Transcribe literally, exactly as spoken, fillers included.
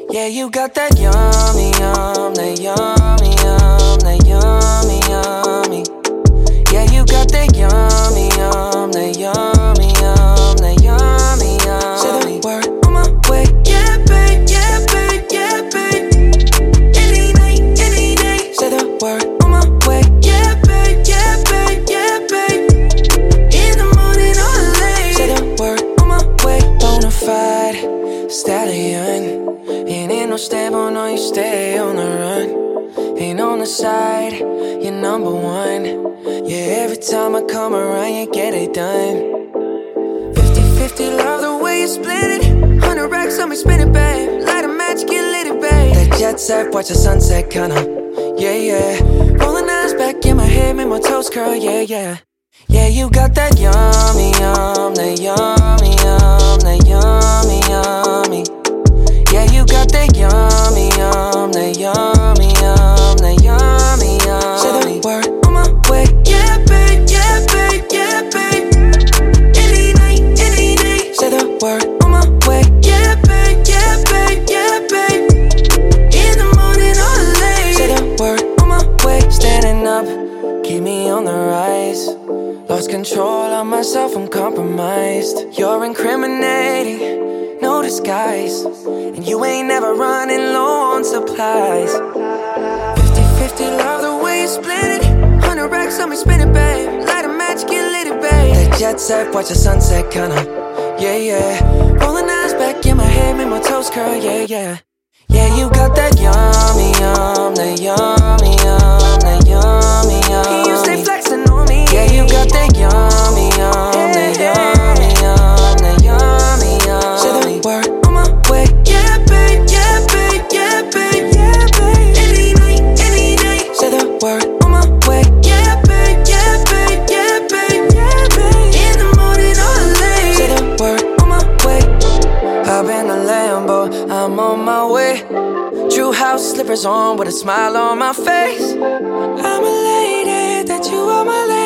Yeah, you got that yummy, yum, that yummy, yum, that yummy, yummy. Yeah, you got that yummy, yum, that yummy, yum, that yummy, yummy. Say the word on my way. Yeah, babe, yeah, babe, yeah, babe. Any night, any day. Say the word on my way. Yeah, babe, yeah, babe, yeah, babe. In the morning or late. Say the word on my way. Bonafide stallion. Ain't in no stable, no, you stay on the run. Ain't on the side, you're number one. Yeah, every time I come around, you get it done. Fifty fifty, love the way you split it. Hundred racks on me, spin it, babe. Light a match, get lit, it, babe. That jet set, watch the sunset, kinda. Yeah, yeah. Rolling eyes back in my head, make my toes curl, yeah, yeah. Yeah, you got that yummy, yum, that yummy, yum, that yummy, yummy. Yeah, you got that yummy, yum, that yummy, yum, that yummy, yummy. Say the word on my way. Yeah, babe, yeah, babe, yeah, babe. Any night, any day. Say the word on my way. Yeah, babe, yeah, babe, yeah, babe. In the morning or late. Say the word on my way. Standing up, keep me on the rise. Lost control of myself, I'm compromised. You're incriminating, no disguise. And you ain't never running low on supplies. Fifty fifty, love the way you split it. Hundred racks on me, spin it, babe. Light a match, get lit, it, babe. That jet set, watch the sunset, kinda. Yeah, yeah. Rolling eyes back in my head, make my toes curl, yeah, yeah. Yeah, you got that yummy, yum, that yummy, yum, that yummy, yum. You stay flexing on me. Yeah, you got that yummy, yum, that yummy, yum, that yummy, yum. Say the word on my way. Yeah, babe, yeah, babe, yeah, babe, yeah, babe. Any night, any day. Say the word on my way. Yeah, babe, yeah, babe, yeah, babe, yeah, babe. In the morning or late. Say the word on my way. Hop in the Lambo, I'm on my way. True house slippers on with a smile on my face. I'm elated that you are my lady.